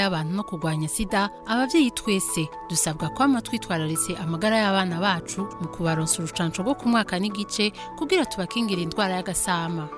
y'abantu no kurwanya sida, abavyeyi twese dusabwa kwama twitwararitse amagara y'abana bacu mu kubaronsa urucanco rwo ku mwaka n'igice kugira tubakingira indwara y'agasama.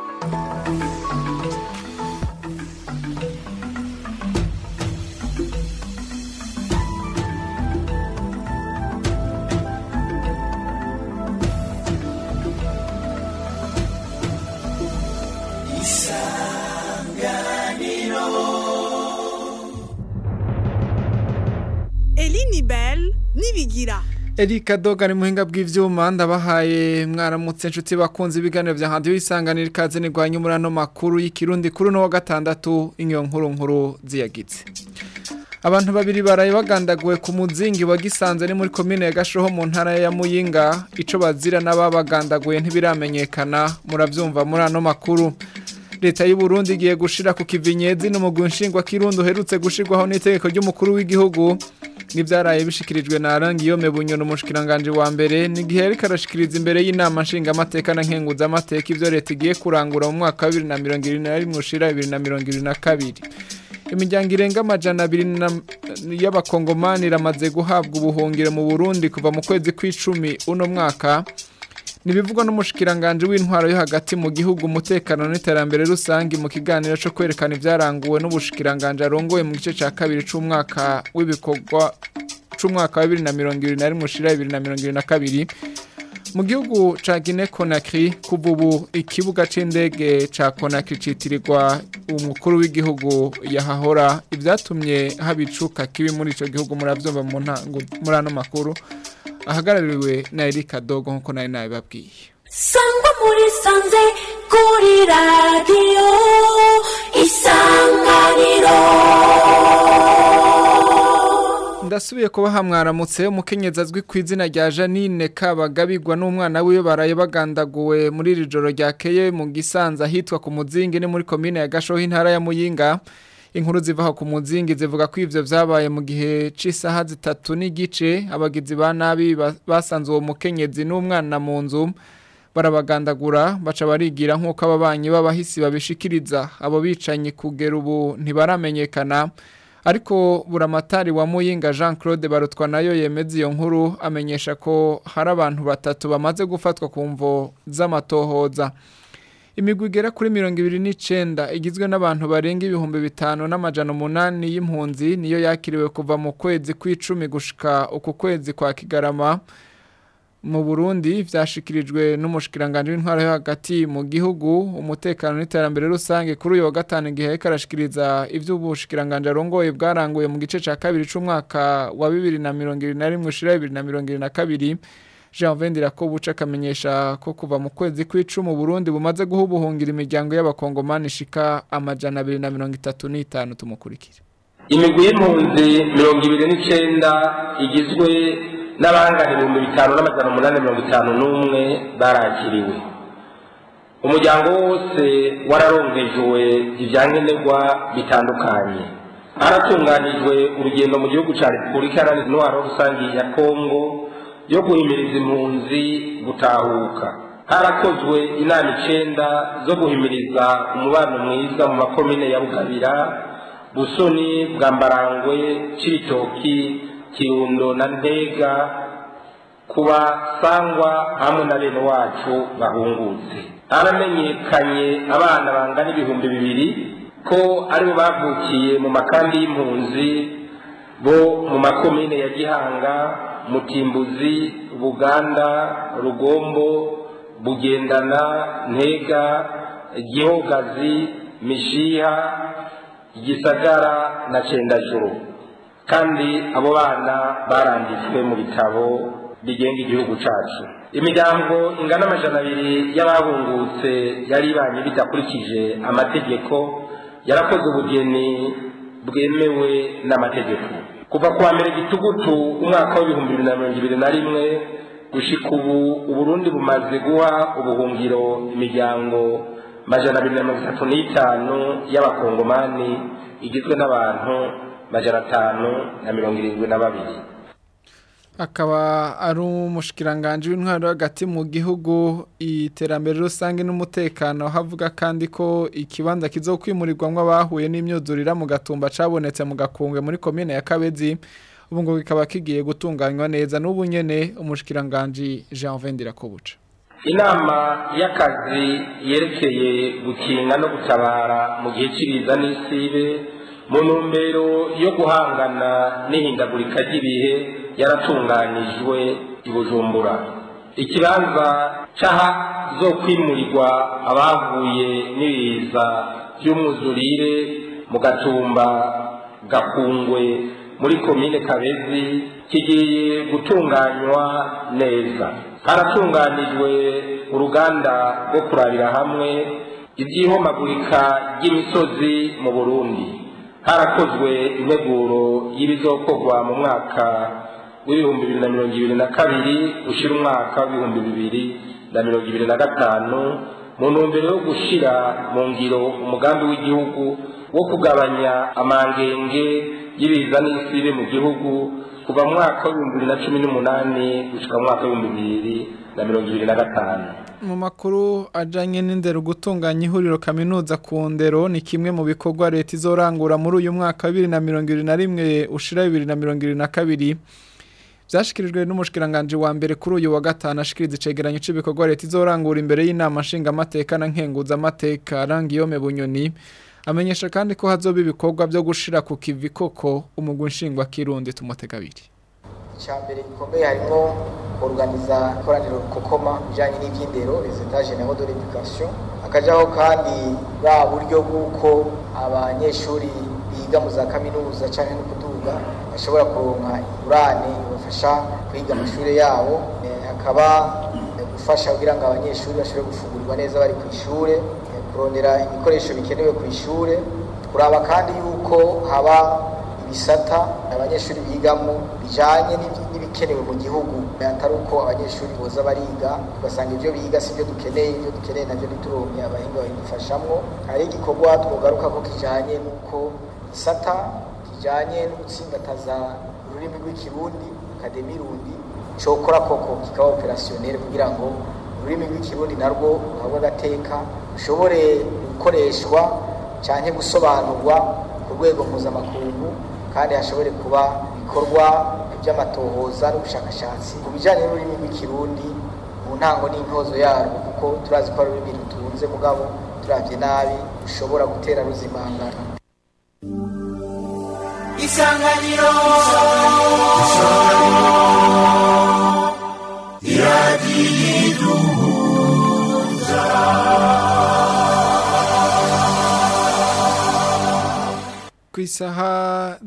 Nibigira Erika Doga ni muhinga bw'ivyuma ndabahaye mwaramutse inshuti bakunze ibiganiro vya radio isanganira ikaze nigwanye murano makuru y'ikirundi kuri no wa gatandatu inyo nkuru ziyagitse. Abantu babiri baraye bagandaguwe ku muzingi wa Gisanze ni muri commune ya Gashoho mu ntara ya Muyinga, ico bazira n'ababagandaguye ntibiramenyekana muravyumva murano makuru. Leta y'u Burundi igiye gushira ku kivinyezi no mu gunshingwa kirundo herutse gushirwaho n'itegeko ry'umukuru w'igihugu. Nivyaraye bishikirijwe na Arangiyome Bunyono umushikiranganje wa mbere n'igihe ariko arashikiriza imbere y'inama nshinga amateka na nkenguza amateka ivyo leta igiye kurangura mu mwaka wa 2021 ushira 2022. Imiryango irenga amajana 200 y'abakongomani ramaze guhabwa ubuhungiro mu Burundi kuva mu kwezi kw'icumi uno mwaka. Nibivugwa n'umushikiranganje w'intwaro yo hagati mu gihugu umutekano n'iterambere rusangi mu kiganiro cyo kwerekana ivyaranguwe n'ubushikiranganje arongoye mu gice ca kabiri c'umwaka w'ibikorwa c'umwaka wa 2021 ushira 2022 mu gihugu ca Guinea Conakry kuvubu ikibuga c'indege ca Conakry citirirwa umukuru w'igihugu yahahora ivyatumye habicuka kibi muri ico gihugu muravyumva mu ntango murano makuru ahagarariwe na Erika Dogo nkuko nari nabibabwiye. Sangwa muri sanze kuri radio Isanganiro. Ndasubiye kubaha mwaramutse umukenyezi azwi ku izina rya Janine Kabagabirwa n'umwana wiwe baraye bagandaguwe muri iri joro ryakeye mu Gisanza hitwa ku muzingi ni muri commune ya Gashoho intara ya Muyinga. Inkuru zivaho ku muzingi zivuga ko ivyo vyabaye mu gihe c'isaha 3 n'igice abagizi ba nabi basanze uwo mukenyezi n'umwana mu nzu barabagandagura baca barigira nkuko ababanyi babahisi babishikiriza abo bicanye kugera ubu ntibaramenyekana ariko buramatari wa Muyinga Jean Claude Barutwa nayo yemeza iyo nkuru amenyesha ko hari abantu batatu bamaze gufatwa ku mvo z'amatohoza. Imigwi igera kuri 29 igizwe n'abantu barenga 5,800 y'impunzi niyo yakiriwe kuva mu kwezi kw'icumi gushika uku kwezi kwa Kigarama mu Burundi vyashikirijwe n'umushikiranganje w'intwaro yo hagati mu gihugu umutekano n'iterambere rusange kuri uyu wa gatanu igihe karashikiriza ivy'ubushikiranganje arongoye bwaranguye mu gice ca kabiri c'umwaka wa 2021 ushira 2022. Jean Vendira ko buca kamenyesha ko kuva mu kwezi kw'icumi mu Burundi bumaze guhubuhungira imiryango y'abakongomani shika amajana 235 tumukurikira. Imigwi y'impunzi 29 igizwe n'abangana 5,851 barakiriwe. Umuryango wose wararonkejwe ivyankenerwa bitandukanye. Haratunganijwe urugendo mu gihugu ca Repubulika Iharanira Rusangi ya Kongo yo guhimiriza impunzi gutahuka. Harakozwe inama 9 zo guhimiriza umubano mwiza mu makomine ya Bugabira, Busoni, Bwambarangwe, Cibitoki, Kirundo na Ntega kuba sangwa hamwe na bene wacu bahungutse. Haramenyekanye abana bangana 2,000 ko aribo bavukiye mu makambi y'impunzi bo mu makomine ya Gihanga, Mutimbuzi, Buganda, Rugombo, Bugendana, Ntega, Gihogazi, Mishiha, Gisagara na Cendajuru. Kandi abo bana baranditswe mu bitabo bigenga igihugu cacu. Imiryango ingana amajana 200 y'abahungutse yari ibanye bidakurikije amategeko yarakoze ubugeni bwemewe n'amategeko. Kuva kwa mbere gitugutu umwaka wa 2021 gushika ubu Uburundi bumaze guha ubuhungiro imiryango majana 235 y'abakongomani igizwe n'abantu majana 572. akaba ari umushikiranganje w'intwaro hagati mu gihugu iterambere rusange n'umutekano havuga kandi ko ikibanza kizokwimurirwamwe abahuye n'imyuzurira mu gatumba cabonetse mu gakungwe muri commune ya Kabezi ubu ngo kikaba kigiye gutunganywa neza n'ubu nyene umushikiranganje Jean Vendira Kobuca. Inama y'akazi yerekeye gukinga no gutabara mu gihe cy'ibiza n'isibe mu ntumbero yo guhangana n'ihindagurika ry'ibihe yaratunganijwe i Bujumbura. Ikibanza zo kwimurirwa abavuye n'ibiza by'umwuzurire mu gatumba gakungwe muri komine Kabezi kigiye gutunganywa neza. Haratunganijwe uruganda rwo kurabira hamwe iby'ihomagurika ry'imisozi mu Burundi. Harakozwe integuro y'ibizokorwa mu mwaka w'ibihumbi 2022 ushira umwaka w'ibihumbi 2025 mu ntumbero yo gushira mu ngiro umugambi w'igihugu wo kugabanya amangenge y'ibiza n'isibe mu gihugu kuva mu mwaka wa 2018 gushika mu mwaka wa 2025. Mu makuru ajanye n'indero gutunganya ihuriro kaminuza ku ndero ni kimwe mu bikorwa leta izorangura muri uyu mwaka 2021 ushira 2022 byashikirijwe n'umushikiranganje wa mbere kuri uyu wa gatanu ashikiriza icegeranyo c'ibikorwa leta izorangura imbere y'inama nshinga amateka na nkenguza amateka Rangiyome Bunyoni amenyesha kandi ko hazoba ibikorwa byo gushira ku kivi koko umugwi nshingwa kirundi tumutegabiri. Icyambere gikomeye harimo organiza koraniro kokoma bijanye n'ivyindero les états généraux de l'éducation akajaho kandi bwa buryo bw'uko abanyeshuri biga mu za kaminuza canke no kuduga bashobora kuronka ingurane ibafasha kwiga amashuri yabo akaba gufasha kugira ngo abanyeshuri bashobore gufungurirwa neza bari ku ishure kurondera ibikoresho bikenewe ku ishure kuraba kandi yuko haba ibisata abanyeshuri bigamo bijanye n'ibikenewe mu gihugu atari uko abanyeshuri boza bariga ugasanga ibyo biga sibyo dukeneye navyo nituronke abahinga babifashamwo. Hari igikorwa twogaruka ko kijanye nuko isata kijanye no gutsimbataza ururimi rw'ikirundi Académie Rundi cokora koko kikaba opérationnel kugira ngo ururimi rw'ikirundi narwo ruhabwe agateka ushobore gukoreshwa canke gusobanurwa ku rwego mpuzamakungu kandi hashobore kuba bikorwa by'amatohoza n'ubushakashatsi ku bijanye n'ururimi rw'ikirundi mu ntango n'intozo yarwo kuko turazi ko ari ururimi rutunze mugabo turavye nabi rushobora gutera ruzimangana. Isanganiro iradiyiduhuza ku isaha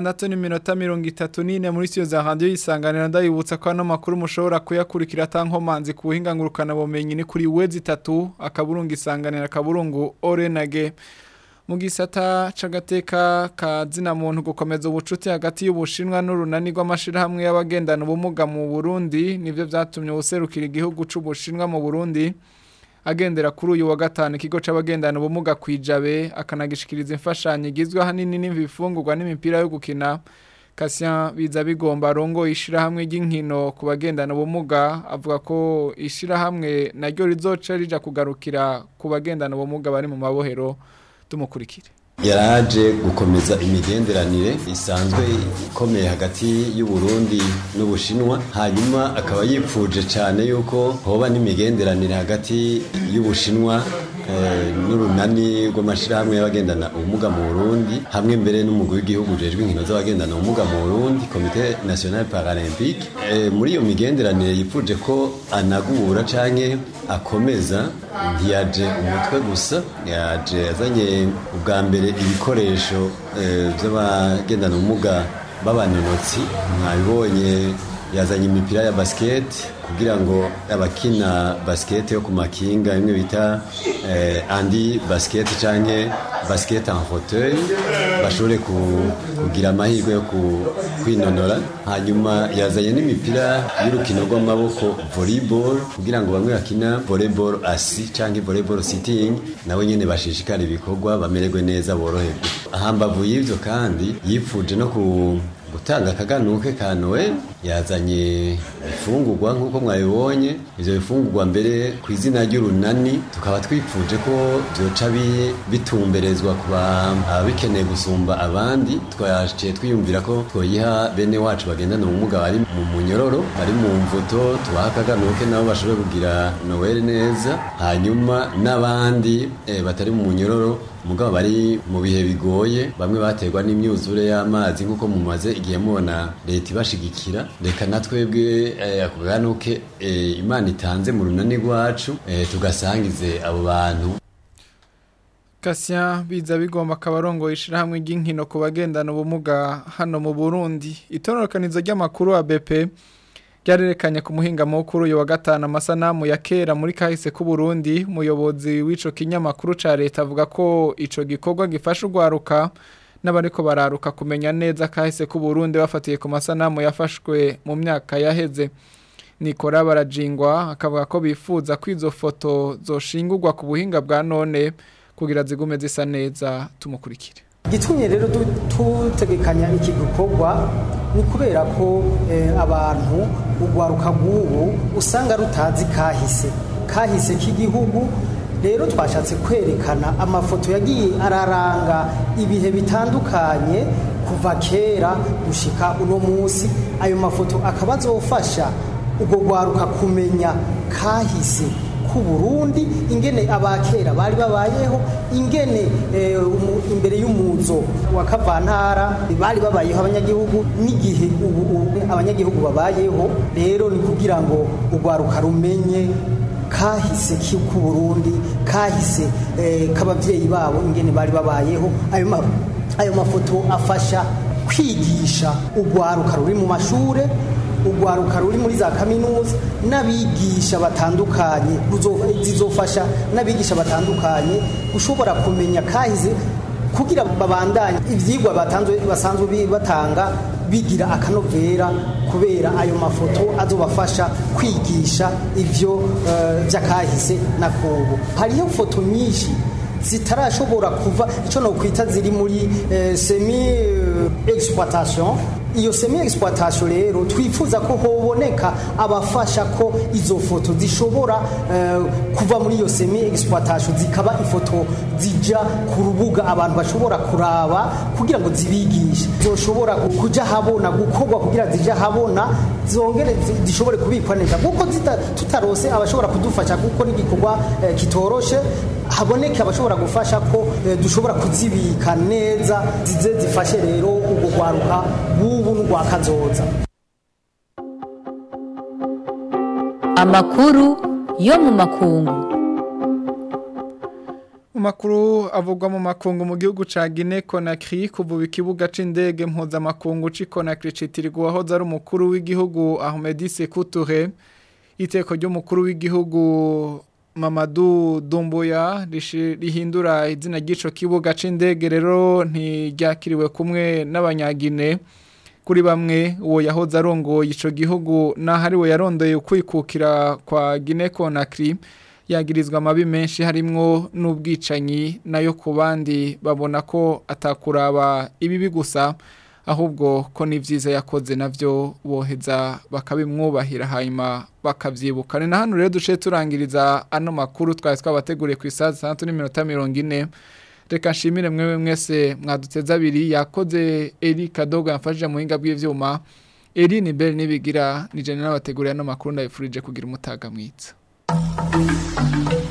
6:34 muri studio za radio Isanganiro ndayibutsa ko ano makuru mushobora kuyakurikira tankomanzi ku buhinga ngurukana bumenyi ni kuri wezi 3 akaburungu Isanganiro akaburungu Orenage. Mu gisata c'agateka ka zina muntu gukomeza ubucuti hagati y'Ubushinwa n'urunani rw'amashirahamwe y'abagendana ubumuga mu Burundi nivyo vyatumye userukira igihugu c'Ubushinwa mu Burundi agendera kuri uyu wa gatanu ikigo c'abagendana ubumuga kwijabe akanagishikiriza imfashanyo igizwe hanini n'ibifungurwa n'imipira yo gukina. Kasyan biza bigomba rongo ishirahamwe ry'inkino ku bagendana ubumuga avuga ko ishirahamwe naryo rizoca rija kugarukira ku bagendana ubumuga bari mu mabohero. Tumukurikire. Yaraje gukomeza imigenderanire isanzwe ikomeye hagati y'u Burundi n'Ubushinwa hanyuma akaba yipfuje cyane yuko hoba n'imigenderanire hagati y'Ubushinwa n'urunani rw'amashirahamwe y'abagendana ubumuga mu Burundi hamwe mbere n'umugwi w'igihugu ujejwe inkino z'abagendana ubumuga mu Burundi Comité National Paralympique. Muri iyo migenderanire yipfuje ko anagura canke akomeza ntiyaje umutwe gusa yaje azanye ubwa mbere ibikoresho by'abagendana ubumuga b'abanonotsi mwabibonye yazanye imipira ya basket kugira ngo abakina basket yo ku makinga imwe bita andi basket canke basket en fauteuil bashobore kugira amahirwe yo kwinonora. Hanyuma yazanye n'imipira y'urukino rw'amaboko volleyball kugira ngo bamwe bakina volleyball asi canke volleyball sitting nabo nyene bashishikara ibikorwa bamererwe neza boroherwe. Ahambavu y'ivyo kandi yipfuje no gutanga akaganuke ka Noel yazanye ifungurwa nk'uko mwabibonye ivyo bifungurwa mbere ku izina ry'urunani tukaba twipfuje ko byoca bitumberezwa kuba abikeneye gusumba abandi twaciye twiyumvira ko twoyiha bene wacu bagendana ubumuga bari mu munyororo bari mu mvuto tubaha akaganuke nabo bashobora kugira Noel neza hanyuma n'abandi batari mu munyororo mugabo bari mu bihe bigoye bamwe baterwa n'imyuzure y'amazi nkuko mumaze igihe mubona leta ibashigikira reka natwebwe akaganuke Imana itanze mu runani rwacu tugasangize abo bantu. Kasya biza bigomba kabarongo ishirahamwe ry'inkino ku bagendana ubumuga hano mu Burundi itororokanizo ry'amakuru ABP ryarerekanye ku muhinga mukuru yo wa gatanu amasanamu ya kera muri kahise ku Burundi umuyobozi w'ico kinyamakuru ca leta avuga ko ico gikorwa gifasha ugwaruka n'abariko bararuka kumenya neza kahise ku Burundi bafatiye ku masanamu yafashwe mu myaka yaheze Nikora barajingwa akavuga ko bifuza kwizo foto zoshingurwa ku buhinga bwa none kugira zigume zisa neza tumukurikire. Gitumye rero tutegekanya iki gikorwa ni kubera ko abantu ugwaruka gubu usanga rutazi kahise k'igihugu rero twashatse kwerekana amafoto yagiye araranga ibihe bitandukanye kuva kera gushika uno munsi ayo mafoto akabazofasha ubwo gwaruka kumenya kahise ku Burundi ingene abakera bari babayeho ingene imbere y'umuzo wa Kavantara bari babayeho abanyagihugu n'igihe abanyagihugu babayeho rero ni kugira ngo ugwaruka rumenye kahise ku Burundi kahise kabavyeyi babo ingene bari babayeho ayo mafoto afasha kwigisha ugwaruka ruri mu mashure ugwaruka ruri muri za kaminuza n'abigisha batandukanye zizofasha n'abigisha batandukanye ushobora kumenya kahise kugira babandanye ivyigwa basanzwe batanga bigira akanovera kubera ayo mafoto azobafasha kwigisha ivyo vy'akahise na kubu hariyo foto nyinshi zitarashobora kuva ico no kwita ziri muri semi exploitation iyo semi exploitation rero twifuza ko hoboneka abafasha ko izo foto zishobora kuva muri iyo semi exploitation zikaba ifoto zija ku rubuga abantu bashobora kuraba kugira ngo zibigishe zoshobora kuja habona gukorwa kugira zija habona zongere zishobore kubikwa neza kuko tutarose abashobora kudufasha kuko n'igikorwa kitoroshe haboneke abashobora gufasha ko dushobora kuzibika neza zize zifashe rero ubwo gwaruka bubu n'ugwakazoza. Amakuru yo mu makungu. Makuru avugwa mu makungu mu gihugu ca Guinea Conakry kuvuba ikibuga c'indege mpuzamakungu ci Conakry citirirwa wahoze ari umukuru w'igihugu Ahmed Sékou Touré iteko ry'umukuru w'igihugu Mamadou Doumbouya rihindura izina ry'ico kibuga c'indege rero ntiryakiriwe kumwe n'abanyagine kuri bamwe uwo yahoze arongoye ico gihugu nahari we yarondoye kwikukira kwa Guinea Conakry yagirizwa amabi menshi harimwo n'ubwicanyi nayo ku bandi babona ko atakuraba ibibi gusa ahubwo ko n'ivyiza yakoze navyo boheza bakabimwubahira hanyuma bakavyibuka ni hano rero duce turangiriza ano makuru twari twabateguriye ku isaha 6:40 reka nshimire mwewe mwese mwaduteza abiri yakoze Eric Kadogo yamfashije mu hinga bw'ivyuma Eri ni Bell nibigira ni je n'abateguriye ano makuru ndabifurije kugira umutaga mwiza.